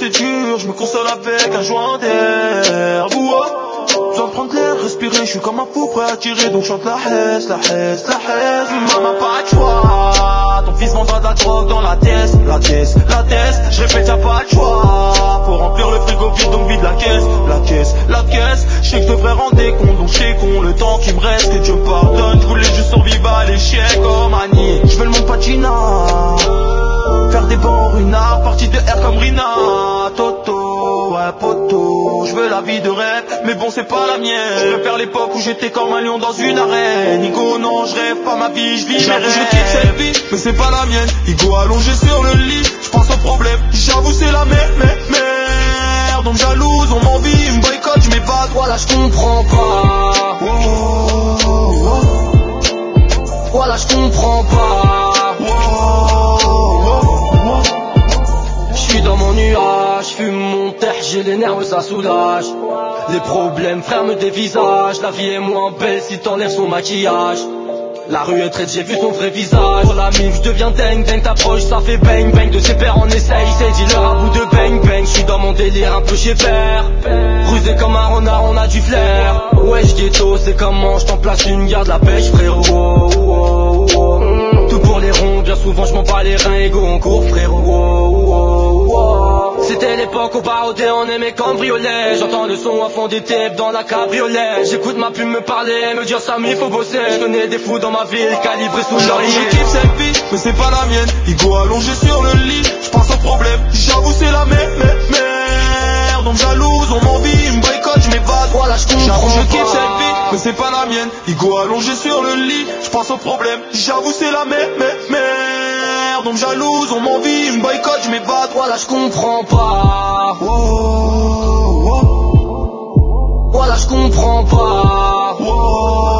c'est dur, je me console avec un joint d'air. Besoin de prendre l'air, respirer, je suis comme un fou prêt à tirer. Donc chante la hesse, la hesse, la hesse. Maman pas de choix, ton fils vendra de la drogue dans la tête. La tête, la tête, je répète y'a pas de choix. Pour remplir le frigo vide, donc vide la caisse. La caisse, la caisse, je sais que je devrais rendre des comptes. Donc je sais qu'on le temps qui me reste, que Dieu me pardonne. Je voulais juste survivre à l'échec comme Annie. Je veux le monde patina, faire des bancs runards, partie de R comme Rina. Toto, ouais poto, je veux la vie de rêve, mais bon c'est pas la mienne. Je préfère l'époque où j'étais comme un lion dans une arène. Nico non, je rêve pas ma vie, je vis mes rêves. Je kiffe cette vie, mais c'est pas la mienne. Higo allongé sur le lit, je pense au problème. J'avoue c'est la merde, on me jalouse, on m'envie, me boycotte, je m'évade. Voilà je comprends pas. Voilà je comprends pas. J'suis dans mon nuage, fume mon terre, j'ai les nerfs, ça soulage. Les problèmes frère me dévisagent. La vie est moins belle si t'enlèves son maquillage. La rue est traite, j'ai vu son vrai visage. Pour la mime, je deviens dingue, t'approches, ça fait bang bang. De ses pères on essaye, c'est dealer à bout de bang bang. J'suis dans mon délire, un peu chez père. Rusé comme un renard, on a du flair. Wesh ghetto, c'est comment, j't'en place une garde la pêche frérot. Tout pour les ronds, bien souvent j'm'en bats les reins. Ego on court frérot. C'était l'époque au barodé, on aimait cambrioler. J'entends le son à fond des tapes dans la cabriolet. J'écoute ma plume me parler, me dire Samy faut bosser. J'connais des fous dans ma ville, calibrés sous l'oreiller. Je kiffe cette vie, mais c'est pas la mienne. Higo allongé sur le lit, j'pense au problème. J'avoue c'est la merde, on me jalouse, on m'envie, me boycotte, je m'évade. Voilà je comprends. J'avoue je kiffe cette vie, mais c'est pas la mienne. Higo allongé sur le lit, j'pense au problème. J'avoue c'est la merde, on me jalouse, on m'envie, me boycotte, je m'évade. Voilà je comprends pas. Voilà je comprends pas.